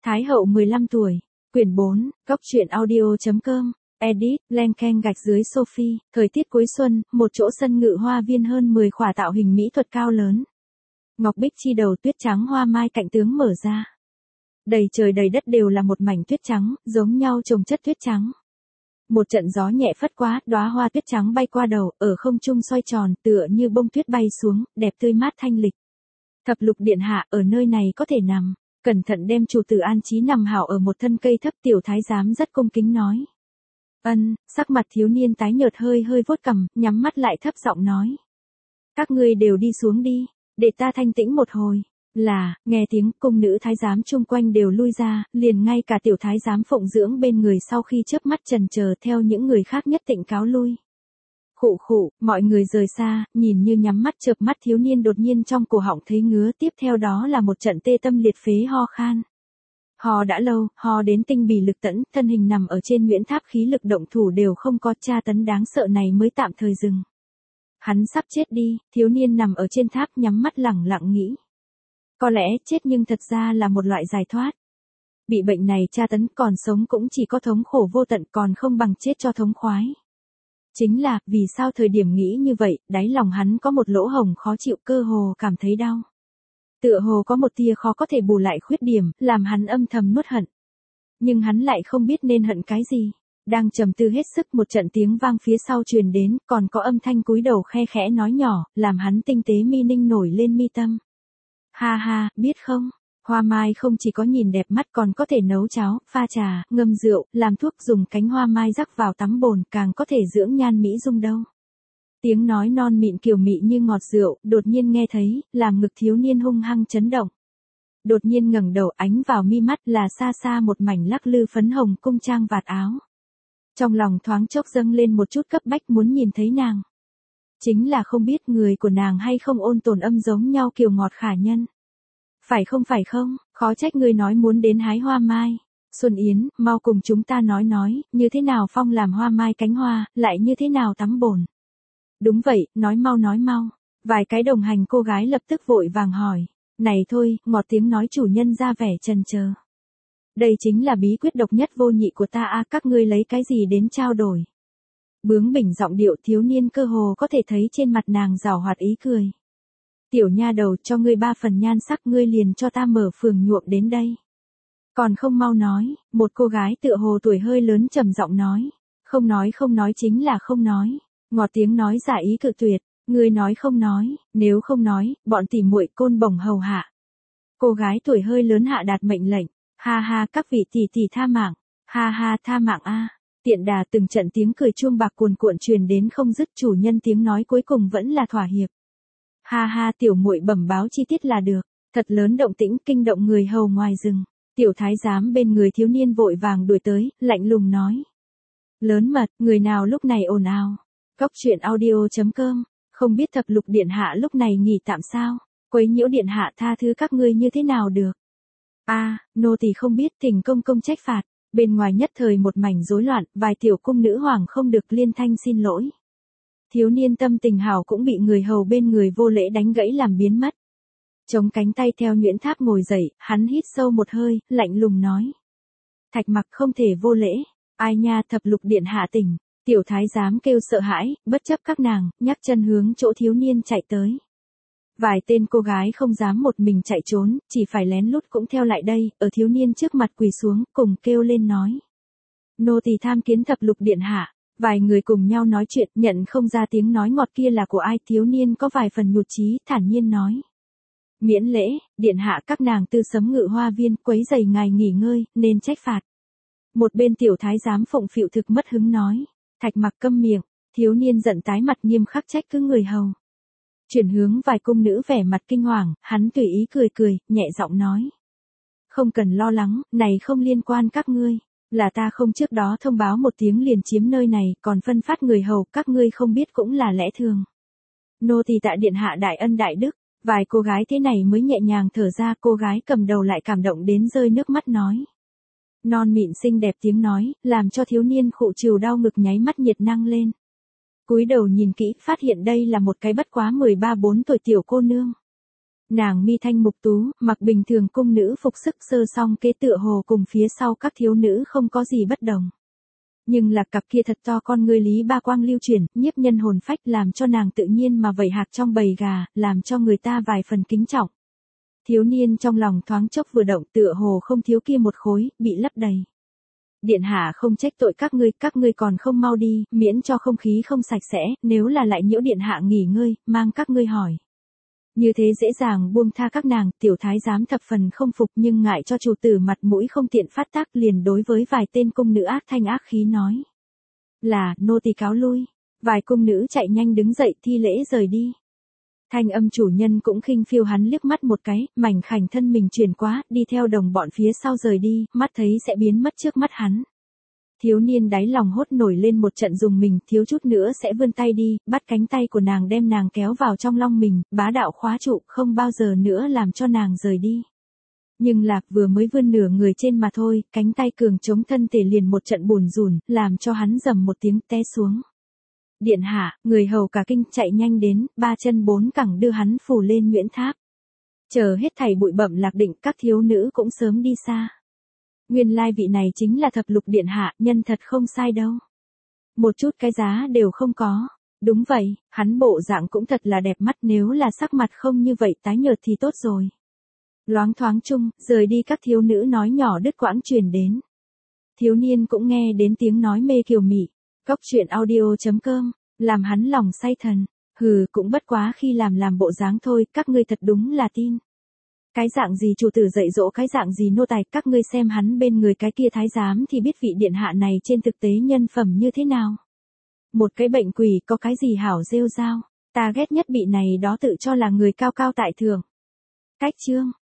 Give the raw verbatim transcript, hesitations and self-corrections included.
Thái hậu mười lăm tuổi, quyển bốn, góc truyện audio.com, edit, len keng gạch dưới Sophie, thời tiết cuối xuân, một chỗ sân ngự hoa viên hơn mười khỏa tạo hình mỹ thuật cao lớn. Ngọc bích chi đầu tuyết trắng hoa mai cạnh tướng mở ra. Đầy trời đầy đất đều là một mảnh tuyết trắng, giống nhau chồng chất tuyết trắng. Một trận gió nhẹ phất qua, đóa hoa tuyết trắng bay qua đầu, ở không trung xoay tròn, tựa như bông tuyết bay xuống, đẹp tươi mát thanh lịch. Thập lục điện hạ, ở nơi này có thể nằm. Cẩn thận đem chủ tử an trí nằm hảo ở một thân cây thấp, tiểu thái giám rất cung kính nói. Ân, sắc mặt thiếu niên tái nhợt hơi hơi vuốt cằm, nhắm mắt lại thấp giọng nói. Các ngươi đều đi xuống đi, để ta thanh tĩnh một hồi. Là, nghe tiếng cung nữ thái giám chung quanh đều lui ra, liền ngay cả tiểu thái giám phụng dưỡng bên người sau khi chớp mắt trần chờ theo những người khác nhất tịnh cáo lui. Khụ khụ, mọi người rời xa, nhìn như nhắm mắt chợp mắt thiếu niên đột nhiên trong cổ họng thấy ngứa, tiếp theo đó là một trận tê tâm liệt phế ho khan. Ho đã lâu, ho đến tinh bì lực tẫn, thân hình nằm ở trên nguyễn tháp khí lực động thủ đều không có, tra tấn đáng sợ này mới tạm thời dừng. Hắn sắp chết đi, thiếu niên nằm ở trên tháp nhắm mắt lẳng lặng nghĩ. Có lẽ chết nhưng thật ra là một loại giải thoát. Bị bệnh này tra tấn còn sống cũng chỉ có thống khổ vô tận, còn không bằng chết cho thống khoái. Chính là, vì sao thời điểm nghĩ như vậy, đáy lòng hắn có một lỗ hổng khó chịu, cơ hồ cảm thấy đau. Tựa hồ có một tia khó có thể bù lại khuyết điểm, làm hắn âm thầm nuốt hận. Nhưng hắn lại không biết nên hận cái gì. Đang trầm tư hết sức, một trận tiếng vang phía sau truyền đến, còn có âm thanh cúi đầu khe khẽ nói nhỏ, làm hắn tinh tế mi ninh nổi lên mi tâm. Ha ha, biết không? Hoa mai không chỉ có nhìn đẹp mắt còn có thể nấu cháo, pha trà, ngâm rượu, làm thuốc, dùng cánh hoa mai rắc vào tắm bồn, càng có thể dưỡng nhan mỹ dung đâu. Tiếng nói non mịn kiều mị như ngọt rượu, đột nhiên nghe thấy, làm ngực thiếu niên hung hăng chấn động. Đột nhiên ngẩng đầu, ánh vào mi mắt là xa xa một mảnh lắc lư phấn hồng cung trang vạt áo. Trong lòng thoáng chốc dâng lên một chút cấp bách muốn nhìn thấy nàng. Chính là không biết người của nàng hay không ôn tồn âm giống nhau kiều ngọt khả nhân. Phải không phải không, khó trách ngươi nói muốn đến hái hoa mai. Xuân Yến, mau cùng chúng ta nói nói, như thế nào phong làm hoa mai cánh hoa, lại như thế nào tắm bồn. Đúng vậy, nói mau nói mau. Vài cái đồng hành cô gái lập tức vội vàng hỏi. Này thôi, ngọt tiếng nói chủ nhân ra vẻ chần chờ. Đây chính là bí quyết độc nhất vô nhị của ta a, các ngươi lấy cái gì đến trao đổi. Bướng bỉnh giọng điệu thiếu niên cơ hồ có thể thấy trên mặt nàng giảo hoạt ý cười. Tiểu nha đầu, cho ngươi ba phần nhan sắc, ngươi liền cho ta mở phường nhuộm đến đây. Còn không mau nói, một cô gái tựa hồ tuổi hơi lớn trầm giọng nói. Không nói không nói chính là không nói. Ngọt tiếng nói giả ý cự tuyệt, ngươi nói không nói, nếu không nói, bọn tỉ muội côn bổng hầu hạ. Cô gái tuổi hơi lớn hạ đạt mệnh lệnh, ha ha các vị tỷ tỷ tha mạng, ha ha tha mạng a. Tiện đà từng trận tiếng cười chuông bạc cuồn cuộn truyền đến không dứt, chủ nhân tiếng nói cuối cùng vẫn là thỏa hiệp. Ha ha tiểu muội bẩm báo chi tiết là được, thật lớn động tĩnh kinh động người hầu ngoài rừng. Tiểu thái giám bên người thiếu niên vội vàng đuổi tới, lạnh lùng nói. Lớn mật, người nào lúc này ồn ào. Góc truyện audio.com, không biết thập lục điện hạ lúc này nghỉ tạm sao, quấy nhiễu điện hạ tha thứ các ngươi như thế nào được. A, à, nô tỳ không biết, thỉnh công công trách phạt. Bên ngoài nhất thời một mảnh rối loạn, vài tiểu cung nữ hoàng không được liên thanh xin lỗi. Thiếu niên tâm tình hảo cũng bị người hầu bên người vô lễ đánh gãy làm biến mất. Chống cánh tay theo nhuyễn tháp ngồi dậy, hắn hít sâu một hơi, lạnh lùng nói. Thạch Mặc không thể vô lễ, ai nha, thập lục điện hạ tỉnh. Tiểu thái giám kêu sợ hãi, bất chấp các nàng, nhắc chân hướng chỗ thiếu niên chạy tới. Vài tên cô gái không dám một mình chạy trốn, chỉ phải lén lút cũng theo lại đây, ở thiếu niên trước mặt quỳ xuống, cùng kêu lên nói. Nô tỳ tham kiến thập lục điện hạ. Vài người cùng nhau nói chuyện, nhận không ra tiếng nói ngọt kia là của ai, thiếu niên có vài phần nhụt chí, thản nhiên nói. Miễn lễ, điện hạ các nàng tư sấm ngự hoa viên, quấy rầy ngài nghỉ ngơi, nên trách phạt. Một bên tiểu thái giám phụng phịu thực mất hứng nói. Thạch Mặc câm miệng, thiếu niên giận tái mặt nghiêm khắc trách cứ người hầu. Chuyển hướng vài cung nữ vẻ mặt kinh hoàng, hắn tùy ý cười cười, nhẹ giọng nói. Không cần lo lắng, này không liên quan các ngươi, là ta không trước đó thông báo một tiếng liền chiếm nơi này, còn phân phát người hầu, các ngươi không biết cũng là lẽ thường. Nô tỳ tạ điện hạ đại ân đại đức, vài cô gái thế này mới nhẹ nhàng thở ra, cô gái cầm đầu lại cảm động đến rơi nước mắt nói. Non mịn xinh đẹp tiếng nói, làm cho thiếu niên khụ trừ đau ngực nháy mắt nhiệt năng lên. Cúi đầu nhìn kỹ, phát hiện đây là một cái bất quá mười ba bốn tuổi tiểu cô nương. Nàng mi thanh mục tú, mặc bình thường cung nữ phục sức sơ song kế tựa hồ cùng phía sau các thiếu nữ không có gì bất đồng. Nhưng là cặp kia thật to con ngươi lý ba quang lưu chuyển, nhiếp nhân hồn phách làm cho nàng tự nhiên mà vẩy hạc trong bầy gà, làm cho người ta vài phần kính trọng. Thiếu niên trong lòng thoáng chốc vừa động tựa hồ không thiếu kia một khối, bị lấp đầy. Điện hạ không trách tội các ngươi, các ngươi còn không mau đi, miễn cho không khí không sạch sẽ, nếu là lại nhiễu điện hạ nghỉ ngơi, mang các ngươi hỏi. Như thế dễ dàng buông tha các nàng, tiểu thái giám thập phần không phục nhưng ngại cho chủ tử mặt mũi không tiện phát tác liền đối với vài tên cung nữ ác thanh ác khí nói. Là, nô tỳ cáo lui. Vài cung nữ chạy nhanh đứng dậy thi lễ rời đi. Thanh âm chủ nhân cũng khinh phiêu hắn liếc mắt một cái, mảnh khảnh thân mình chuyển quá, đi theo đồng bọn phía sau rời đi, mắt thấy sẽ biến mất trước mắt hắn. Thiếu niên đáy lòng hốt nổi lên một trận dùng mình, thiếu chút nữa sẽ vươn tay đi, bắt cánh tay của nàng đem nàng kéo vào trong lòng mình, bá đạo khóa trụ, không bao giờ nữa làm cho nàng rời đi. Nhưng lạc vừa mới vươn nửa người trên mà thôi, cánh tay cường chống thân thể liền một trận bùn rùn, làm cho hắn rầm một tiếng té xuống. Điện hạ, người hầu cả kinh chạy nhanh đến, ba chân bốn cẳng đưa hắn phủ lên Nguyễn Tháp. Chờ hết thảy bụi bặm lạc định, các thiếu nữ cũng sớm đi xa. Nguyên lai vị này chính là thập lục điện hạ, nhân thật không sai đâu. Một chút cái giá đều không có. Đúng vậy, hắn bộ dạng cũng thật là đẹp mắt, nếu là sắc mặt không như vậy tái nhợt thì tốt rồi. Loáng thoáng chung, rời đi các thiếu nữ nói nhỏ đứt quãng truyền đến. Thiếu niên cũng nghe đến tiếng nói mê kiều mị. Cốc truyện audio chấm com, làm hắn lòng say thần. Hừ, cũng bất quá khi làm làm bộ dáng thôi, các ngươi thật đúng là tin. Cái dạng gì chủ tử dạy dỗ cái dạng gì nô tài, các ngươi xem hắn bên người cái kia thái giám thì biết vị điện hạ này trên thực tế nhân phẩm như thế nào. Một cái bệnh quỷ có cái gì hảo rêu rao, ta ghét nhất bị này đó tự cho là người cao cao tại thượng. Cách chương